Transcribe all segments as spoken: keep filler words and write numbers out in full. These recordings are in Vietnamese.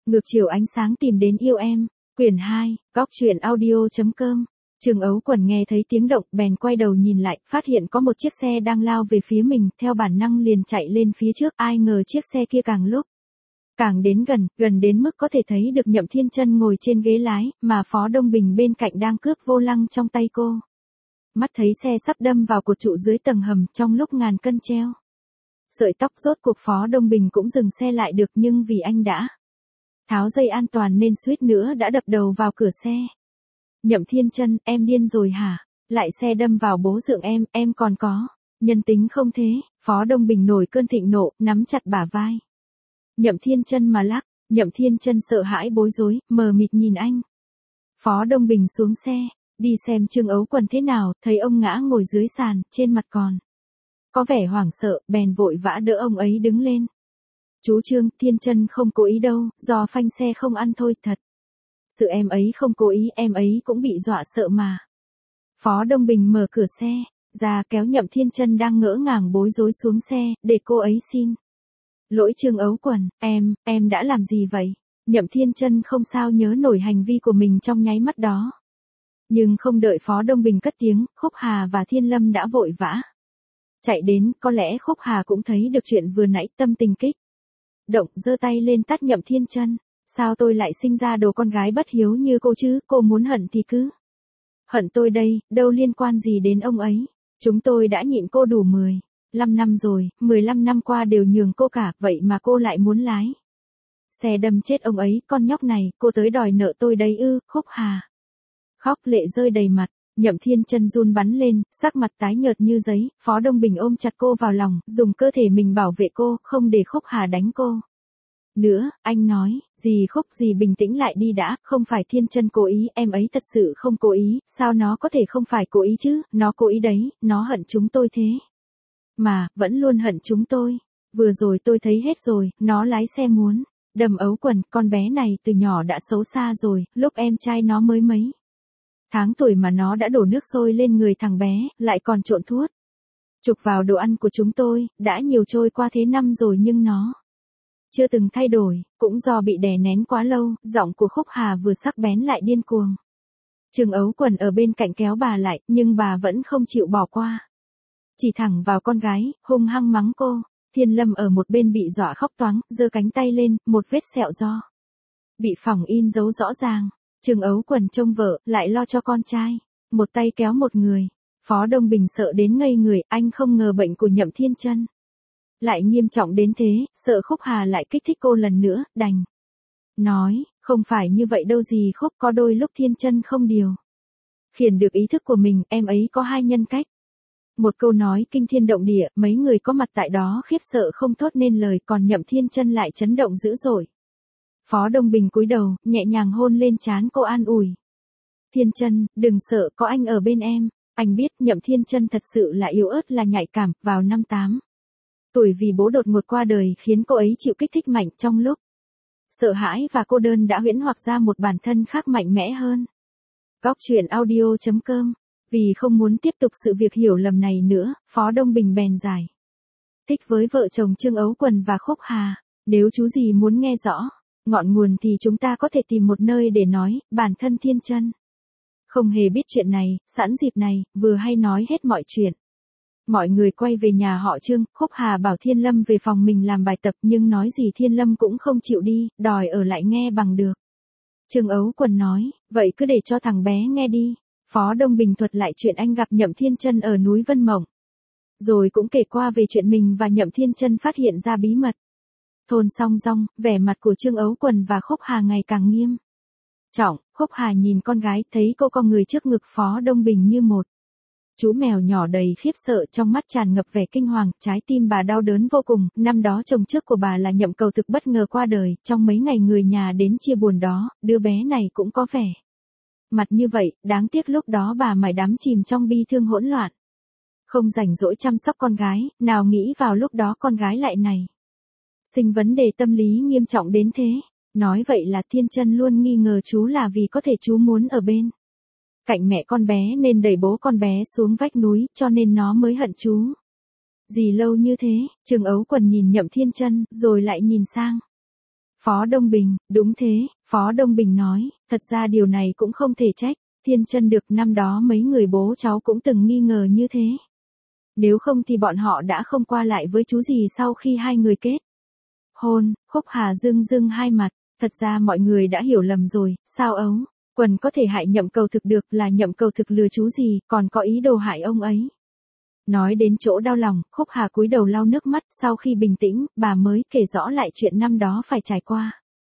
Ngược chiều ánh sáng tìm đến yêu em, quyển hai, góc truyện audio.com. Trương Ấu Quần nghe thấy tiếng động, bèn quay đầu nhìn lại, phát hiện có một chiếc xe đang lao về phía mình, theo bản năng liền chạy lên phía trước, ai ngờ chiếc xe kia càng lúc càng đến gần, gần đến mức có thể thấy được Nhậm Thiên Chân ngồi trên ghế lái, mà Phó Đông Bình bên cạnh đang cướp vô lăng trong tay cô. Mắt thấy xe sắp đâm vào cột trụ dưới tầng hầm, trong lúc ngàn cân treo sợi tóc, rốt cuộc Phó Đông Bình cũng dừng xe lại được, nhưng vì anh đã tháo dây an toàn nên suýt nữa đã đập đầu vào cửa xe. Nhậm Thiên Chân, em điên rồi hả? Lại xe đâm vào bố dượng em, em còn có nhân tính không thế? Phó Đông Bình nổi cơn thịnh nộ, nắm chặt bả vai Nhậm Thiên Chân mà lắc. Nhậm Thiên Chân sợ hãi bối rối, mờ mịt nhìn anh. Phó Đông Bình xuống xe, đi xem Trương Ấu Quần thế nào, thấy ông ngã ngồi dưới sàn, trên mặt còn có vẻ hoảng sợ, bèn vội vã đỡ ông ấy đứng lên. Chú Trương, Thiên Chân không cố ý đâu, do phanh xe không ăn thôi, thật sự em ấy không cố ý, em ấy cũng bị dọa sợ mà. Phó Đông Bình mở cửa xe ra, kéo Nhậm Thiên Chân đang ngỡ ngàng bối rối xuống xe, để cô ấy xin lỗi Trương Ấu Quần. Em, em đã làm gì vậy? Nhậm Thiên Chân không sao nhớ nổi hành vi của mình trong nháy mắt đó. Nhưng không đợi Phó Đông Bình cất tiếng, Khúc Hà và Thiên Lâm đã vội vã chạy đến, có lẽ Khúc Hà cũng thấy được chuyện vừa nãy, tâm tình kích động, giơ tay lên tát Nhậm Thiên Chân. Sao tôi lại sinh ra đồ con gái bất hiếu như cô chứ, cô muốn hận thì cứ hận tôi đây, đâu liên quan gì đến ông ấy. Chúng tôi đã nhịn cô đủ mười lăm năm rồi, mười lăm năm qua đều nhường cô cả, vậy mà cô lại muốn lái xe đâm chết ông ấy, con nhóc này, cô tới đòi nợ tôi đấy ư? Khúc Hà khóc lệ rơi đầy mặt. Nhậm Thiên Chân run bắn lên, sắc mặt tái nhợt như giấy. Phó Đông Bình ôm chặt cô vào lòng, dùng cơ thể mình bảo vệ cô, không để Khúc Hà đánh cô nữa. Anh nói, dì Khúc, dì bình tĩnh lại đi đã, không phải Thiên Chân cố ý, em ấy thật sự không cố ý. Sao nó có thể không phải cố ý chứ, nó cố ý đấy, nó hận chúng tôi thế mà, vẫn luôn hận chúng tôi. Vừa rồi tôi thấy hết rồi, nó lái xe muốn đâm Ấu Quần, con bé này từ nhỏ đã xấu xa rồi, lúc em trai nó mới mấy tháng tuổi mà nó đã đổ nước sôi lên người thằng bé, lại còn trộn thuốc trục vào đồ ăn của chúng tôi. Đã nhiều trôi qua thế năm rồi nhưng nó chưa từng thay đổi, cũng do bị đè nén quá lâu. Giọng của Khúc Hà vừa sắc bén lại điên cuồng. Trương Ấu Quần ở bên cạnh kéo bà lại, nhưng bà vẫn không chịu bỏ qua, chỉ thẳng vào con gái, hung hăng mắng cô. Thiên Lâm ở một bên bị dọa khóc toáng, giơ cánh tay lên, một vết sẹo do bị phỏng in dấu rõ ràng. Trương Ấu Quần trông vợ, lại lo cho con trai, một tay kéo một người. Phó Đông Bình sợ đến ngây người, anh không ngờ bệnh của Nhậm Thiên Chân lại nghiêm trọng đến thế, sợ Khúc Hà lại kích thích cô lần nữa, đành nói, không phải như vậy đâu dì Khúc, có đôi lúc Thiên Chân không điều khiển được ý thức của mình, em ấy có hai nhân cách. Một câu nói kinh thiên động địa, mấy người có mặt tại đó khiếp sợ không thốt nên lời, còn Nhậm Thiên Chân lại chấn động dữ dội. Phó Đông Bình cúi đầu, nhẹ nhàng hôn lên trán cô, an ủi. Thiên Chân, đừng sợ, có anh ở bên em. Anh biết Nhậm Thiên Chân thật sự là yếu ớt, là nhạy cảm. Vào năm tám tuổi vì bố đột ngột qua đời khiến cô ấy chịu kích thích mạnh, trong lúc sợ hãi và cô đơn đã huyễn hoặc ra một bản thân khác mạnh mẽ hơn. Góc truyện audio.com. Vì không muốn tiếp tục sự việc hiểu lầm này nữa, Phó Đông Bình bèn giải thích với vợ chồng Trương Ấu Quần và Khúc Hà. Nếu chú gì muốn nghe rõ ngọn nguồn thì chúng ta có thể tìm một nơi để nói. Bản thân Thiên Chân không hề biết chuyện này, sẵn dịp này, vừa hay nói hết mọi chuyện. Mọi người quay về nhà họ Trương, Khúc Hà bảo Thiên Lâm về phòng mình làm bài tập, nhưng nói gì Thiên Lâm cũng không chịu đi, đòi ở lại nghe bằng được. Trương Ấu Quần nói, vậy cứ để cho thằng bé nghe đi. Phó Đông Bình thuật lại chuyện anh gặp Nhậm Thiên Chân ở núi Vân Mộng, rồi cũng kể qua về chuyện mình và Nhậm Thiên Chân phát hiện ra bí mật thôn Song Rong. Vẻ mặt của Trương Ấu Quần và Khúc Hà ngày càng nghiêm trọng. Khúc Hà nhìn con gái, thấy cô cong người trước ngực Phó Đông Bình như một chú mèo nhỏ đầy khiếp sợ, trong mắt tràn ngập vẻ kinh hoàng, trái tim bà đau đớn vô cùng. Năm đó chồng trước của bà là Nhậm Cầu Thực bất ngờ qua đời, trong mấy ngày người nhà đến chia buồn đó, đứa bé này cũng có vẻ mặt như vậy, đáng tiếc lúc đó bà mải đắm chìm trong bi thương hỗn loạn, không rảnh rỗi chăm sóc con gái, nào nghĩ vào lúc đó con gái lại này sinh vấn đề tâm lý nghiêm trọng đến thế. Nói vậy là Thiên Chân luôn nghi ngờ chú là vì có thể chú muốn ở bên cạnh mẹ con bé nên đẩy bố con bé xuống vách núi, cho nên nó mới hận chú gì lâu như thế. Trương Ấu Quần nhìn Nhậm Thiên Chân, rồi lại nhìn sang Phó Đông Bình, đúng thế, Phó Đông Bình nói, thật ra điều này cũng không thể trách, Thiên Chân được năm đó mấy người bố cháu cũng từng nghi ngờ như thế. Nếu không thì bọn họ đã không qua lại với chú gì sau khi hai người kết hôn. Khúc Hà rưng rưng hai mặt, thật ra mọi người đã hiểu lầm rồi, sao ấu, Quần có thể hại Nhậm Cầu Thực được là Nhậm Cầu Thực lừa chú gì, còn có ý đồ hại ông ấy. Nói đến chỗ đau lòng, Khúc Hà cúi đầu lau nước mắt, sau khi bình tĩnh, bà mới kể rõ lại chuyện năm đó phải trải qua.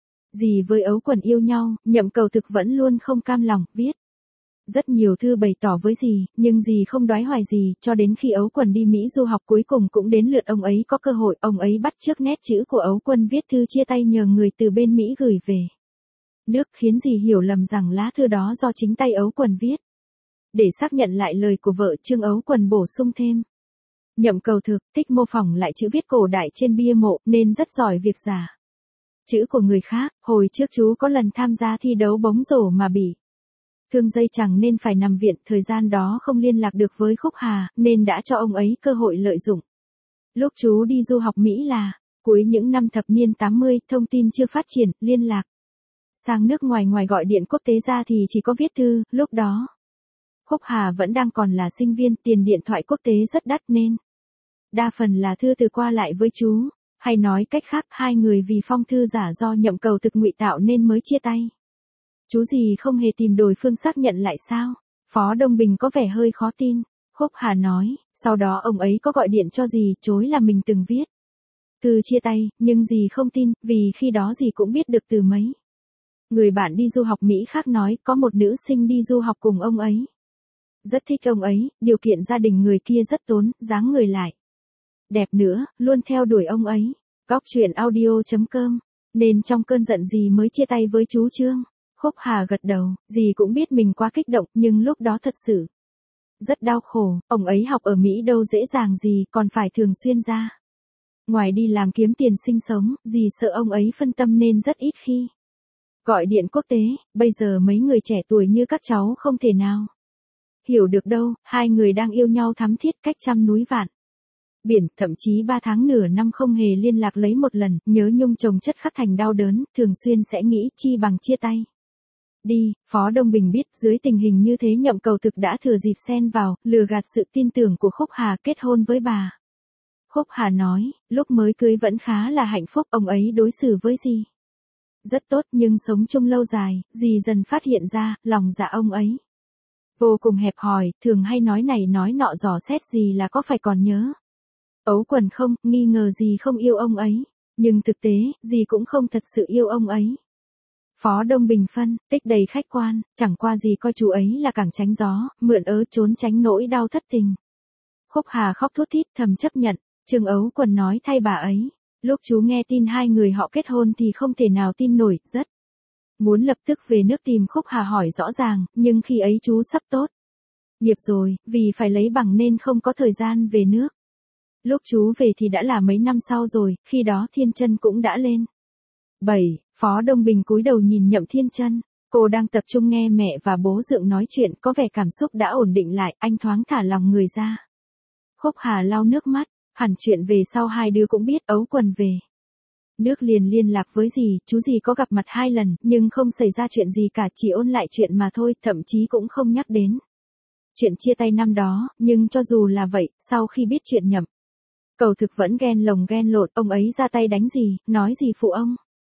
Dì với Ấu Quần yêu nhau, Nhậm Cầu Thực vẫn luôn không cam lòng, viết rất nhiều thư bày tỏ với dì, nhưng dì không đoái hoài gì, cho đến khi Ấu Quần đi Mỹ du học cuối cùng cũng đến lượt ông ấy có cơ hội, ông ấy bắt chước nét chữ của Ấu Quân viết thư chia tay nhờ người từ bên Mỹ gửi về nước, khiến dì hiểu lầm rằng lá thư đó do chính tay Ấu Quần viết. Để xác nhận lại lời của vợ, Trương Ấu Quần bổ sung thêm. Nhậm Cầu Thực thích mô phỏng lại chữ viết cổ đại trên bia mộ, nên rất giỏi việc giả chữ của người khác. Hồi trước chú có lần tham gia thi đấu bóng rổ mà bị thương dây chằng nên phải nằm viện, thời gian đó không liên lạc được với Khúc Hà, nên đã cho ông ấy cơ hội lợi dụng. Lúc chú đi du học Mỹ là cuối những năm thập niên tám mươi, thông tin chưa phát triển, liên lạc sang nước ngoài ngoài gọi điện quốc tế ra thì chỉ có viết thư, lúc đó Khúc Hà vẫn đang còn là sinh viên, tiền điện thoại quốc tế rất đắt nên đa phần là thư từ qua lại với chú, hay nói cách khác, hai người vì phong thư giả do Nhậm Cầu Thực ngụy tạo nên mới chia tay. Chú gì không hề tìm đối phương xác nhận lại sao? Phó Đông Bình có vẻ hơi khó tin. Khúc Hà nói, sau đó ông ấy có gọi điện cho dì, chối là mình từng viết thư chia tay, nhưng dì không tin, vì khi đó dì cũng biết được từ mấy người bạn đi du học Mỹ khác nói, có một nữ sinh đi du học cùng ông ấy. Rất thích ông ấy, điều kiện gia đình người kia rất tốn, dáng người lại đẹp nữa, luôn theo đuổi ông ấy. Góc truyện audio chấm com. Nên trong cơn giận dì mới chia tay với chú Trương. Khúc Hà gật đầu, dì cũng biết mình quá kích động, nhưng lúc đó thật sự rất đau khổ, ông ấy học ở Mỹ đâu dễ dàng gì, còn phải thường xuyên ra ngoài đi làm kiếm tiền sinh sống, dì sợ ông ấy phân tâm nên rất ít khi gọi điện quốc tế. Bây giờ mấy người trẻ tuổi như các cháu không thể nào hiểu được đâu, hai người đang yêu nhau thắm thiết cách trăm núi vạn biển, thậm chí ba tháng nửa năm không hề liên lạc lấy một lần, nhớ nhung chồng chất khắc thành đau đớn, thường xuyên sẽ nghĩ chi bằng chia tay đi. Phó Đông Bình biết dưới tình hình như thế Nhậm Cầu Thực đã thừa dịp xen vào, lừa gạt sự tin tưởng của Khúc Hà kết hôn với bà. Khúc Hà nói, lúc mới cưới vẫn khá là hạnh phúc, ông ấy đối xử với dì rất tốt, nhưng sống chung lâu dài, dì dần phát hiện ra, lòng dạ ông ấy vô cùng hẹp hòi, thường hay nói này nói nọ, dò xét gì là có phải còn nhớ Ấu Quần không, nghi ngờ dì không yêu ông ấy, nhưng thực tế, dì cũng không thật sự yêu ông ấy. Phó Đông Bình phân tích đầy khách quan, chẳng qua gì coi chú ấy là cẳng tránh gió, mượn ớ trốn tránh nỗi đau thất tình. Khúc Hà khóc thút thít thầm chấp nhận, Trương Ấu Quần nói thay bà ấy. Lúc chú nghe tin hai người họ kết hôn thì không thể nào tin nổi, rất muốn lập tức về nước tìm Khúc Hà hỏi rõ ràng, nhưng khi ấy chú sắp tốt nghiệp rồi, vì phải lấy bằng nên không có thời gian về nước. Lúc chú về thì đã là mấy năm sau rồi, khi đó Thiên Chân cũng đã lên bảy. Phó Đông Bình cúi đầu nhìn Nhậm Thiên Chân, cô đang tập trung nghe mẹ và bố Dượng nói chuyện, có vẻ cảm xúc đã ổn định lại, anh thoáng thả lòng người ra. Khúc Hà lau nước mắt, hẳn chuyện về sau hai đứa cũng biết. Ấu Quần về nước liền liên lạc với dì, chú dì có gặp mặt hai lần, nhưng không xảy ra chuyện gì cả, chỉ ôn lại chuyện mà thôi, thậm chí cũng không nhắc đến chuyện chia tay năm đó, nhưng cho dù là vậy, sau khi biết chuyện Nhậm Cầu Thực vẫn ghen lồng ghen lộn, ông ấy ra tay đánh dì, nói dì phụ ông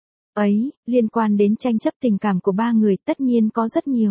ấy. Liên quan đến tranh chấp tình cảm của ba người, tất nhiên có rất nhiều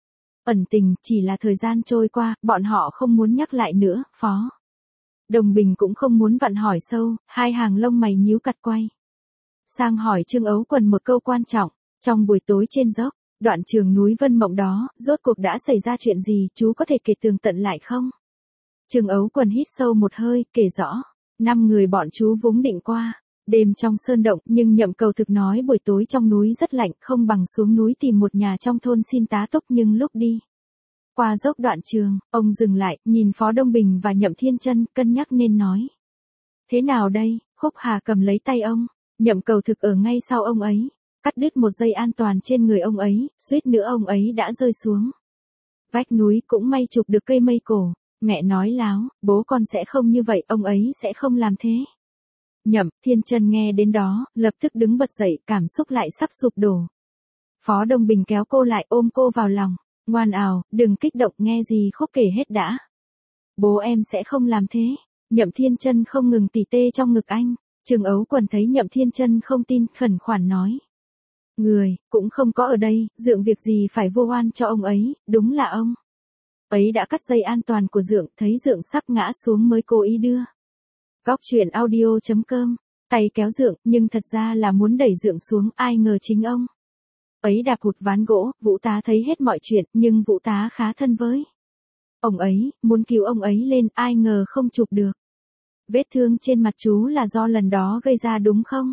ẩn tình, chỉ là thời gian trôi qua, bọn họ không muốn nhắc lại nữa. Phó Đông Bình cũng không muốn vặn hỏi sâu, hai hàng lông mày nhíu cặt quay sang hỏi Trương Ấu Quần một câu quan trọng. Trong buổi tối trên dốc, đoạn trường núi Vân Mộng đó, rốt cuộc đã xảy ra chuyện gì, chú có thể kể tường tận lại không? Trương Ấu Quần hít sâu một hơi, kể rõ. Năm người bọn chú vốn định qua đêm trong sơn động, nhưng Nhậm Cầu Thực nói buổi tối trong núi rất lạnh, không bằng xuống núi tìm một nhà trong thôn xin tá túc, nhưng lúc đi qua dốc đoạn trường, ông dừng lại, nhìn Phó Đông Bình và Nhậm Thiên Chân, cân nhắc nên nói thế nào đây. Khúc Hà cầm lấy tay ông, Nhậm Cầu Thực ở ngay sau ông ấy, cắt đứt một dây an toàn trên người ông ấy, suýt nữa ông ấy đã rơi xuống vách núi, cũng may chụp được cây mây cổ. Mẹ nói láo, bố con sẽ không như vậy, ông ấy sẽ không làm thế. Nhậm Thiên Chân nghe đến đó, lập tức đứng bật dậy, cảm xúc lại sắp sụp đổ. Phó Đông Bình kéo cô lại ôm cô vào lòng. Ngoan ào, đừng kích động, nghe gì Khúc kể hết đã. Bố em sẽ không làm thế. Nhậm Thiên Chân không ngừng tỉ tê trong ngực anh. Trương Ấu Quần thấy Nhậm Thiên Chân không tin, khẩn khoản nói. Người, cũng không có ở đây, Dượng việc gì phải vô oan cho ông ấy, đúng là ông ấy đã cắt dây an toàn của Dượng, thấy Dượng sắp ngã xuống mới cố ý đưa. Góc truyện audio chấm com, tay kéo Dượng, nhưng thật ra là muốn đẩy Dượng xuống, ai ngờ chính ông ấy đạp hụt ván gỗ. Vũ tá thấy hết mọi chuyện, nhưng Vũ tá khá thân với ông ấy, muốn cứu ông ấy lên, ai ngờ không chụp được. Vết thương trên mặt chú là do lần đó gây ra đúng không?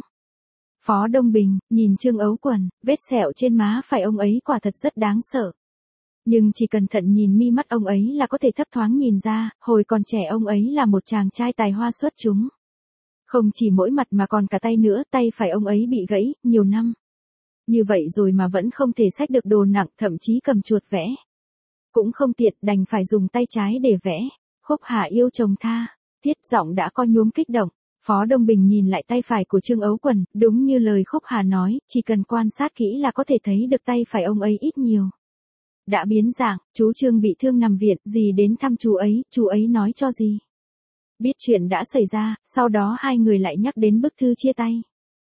Phó Đông Bình, nhìn Trương Ấu Quần, vết sẹo trên má phải ông ấy quả thật rất đáng sợ. Nhưng chỉ cẩn thận nhìn mi mắt ông ấy là có thể thấp thoáng nhìn ra, hồi còn trẻ ông ấy là một chàng trai tài hoa xuất chúng. Không chỉ mỗi mặt mà còn cả tay nữa, tay phải ông ấy bị gãy, nhiều năm. Như vậy rồi mà vẫn không thể xách được đồ nặng, thậm chí cầm chuột vẽ. Cũng không tiện, đành phải dùng tay trái để vẽ. Khúc Hà yêu chồng tha, Thiết giọng đã có nhuốm kích động. Phó Đông Bình nhìn lại tay phải của Trương Ấu Quần, đúng như lời Khúc Hà nói, chỉ cần quan sát kỹ là có thể thấy được tay phải ông ấy ít nhiều đã biến dạng. Chú Trương bị thương nằm viện, dì đến thăm chú ấy, chú ấy nói cho dì biết chuyện đã xảy ra, sau đó hai người lại nhắc đến bức thư chia tay.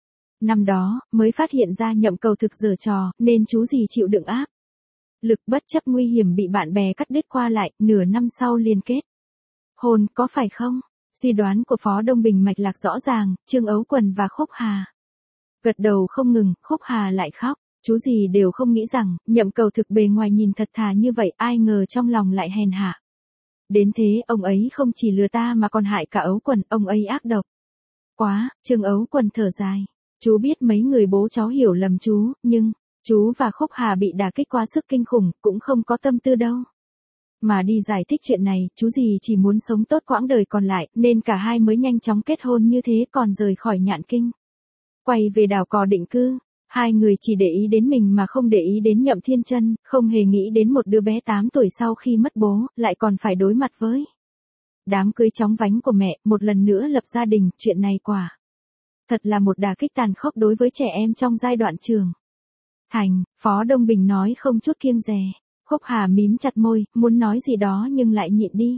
Năm đó, mới phát hiện ra Nhậm Cầu thực giở trò, nên chú dì chịu đựng áp lực bất chấp nguy hiểm bị bạn bè cắt đứt qua lại, nửa năm sau liên kết hôn, có phải không? Suy đoán của Phó Đông Bình mạch lạc rõ ràng, Trương Ấu Quần và Khúc Hà gật đầu không ngừng, Khúc Hà lại khóc. Chú gì đều không nghĩ rằng, Nhậm Cầu thực bề ngoài nhìn thật thà như vậy, ai ngờ trong lòng lại hèn hạ. Đến thế, ông ấy không chỉ lừa ta mà còn hại cả Ấu Quần, ông ấy ác độc quá. Trương Ấu Quần thở dài. Chú biết mấy người bố cháu hiểu lầm chú, nhưng chú và Khúc Hà bị đả kích quá sức kinh khủng, cũng không có tâm tư đâu mà đi giải thích chuyện này. Chú gì chỉ muốn sống tốt quãng đời còn lại, nên cả hai mới nhanh chóng kết hôn như thế, còn rời khỏi Nhạn Kinh, quay về đảo cò định cư. Hai người chỉ để ý đến mình mà không để ý đến Nhậm Thiên Chân, không hề nghĩ đến một đứa bé tám tuổi sau khi mất bố, lại còn phải đối mặt với đám cưới chóng vánh của mẹ, một lần nữa lập gia đình. Chuyện này quả thật là một đả kích tàn khốc đối với trẻ em trong giai đoạn trưởng thành. Phó Đông Bình nói không chút kiêng dè. Khúc Hà mím chặt môi, muốn nói gì đó nhưng lại nhịn đi.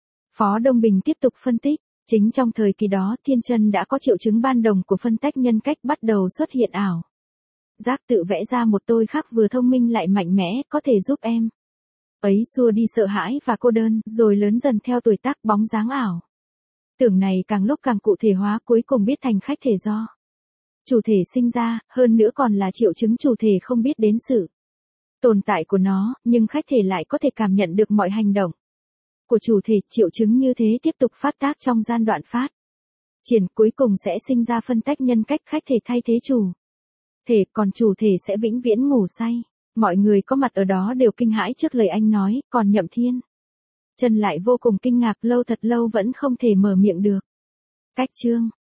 Phó Đông Bình tiếp tục phân tích. Chính trong thời kỳ đó, Thiên Chân đã có triệu chứng ban đầu của phân tách nhân cách, bắt đầu xuất hiện ảo giác, tự vẽ ra một tôi khác vừa thông minh lại mạnh mẽ, có thể giúp em ấy xua đi sợ hãi và cô đơn, rồi lớn dần theo tuổi tác. Bóng dáng ảo tưởng này càng lúc càng cụ thể hóa, cuối cùng biết thành khách thể do chủ thể sinh ra, hơn nữa còn là triệu chứng chủ thể không biết đến sự tồn tại của nó, nhưng khách thể lại có thể cảm nhận được mọi hành động của chủ thể. Triệu chứng như thế tiếp tục phát tác trong gian đoạn phát triển, cuối cùng sẽ sinh ra phân tách nhân cách, khách thể thay thế chủ thể, còn chủ thể sẽ vĩnh viễn ngủ say. Mọi người có mặt ở đó đều kinh hãi trước lời anh nói, còn Nhậm Thiên Chân lại vô cùng kinh ngạc, lâu thật lâu vẫn không thể mở miệng được. Cách chương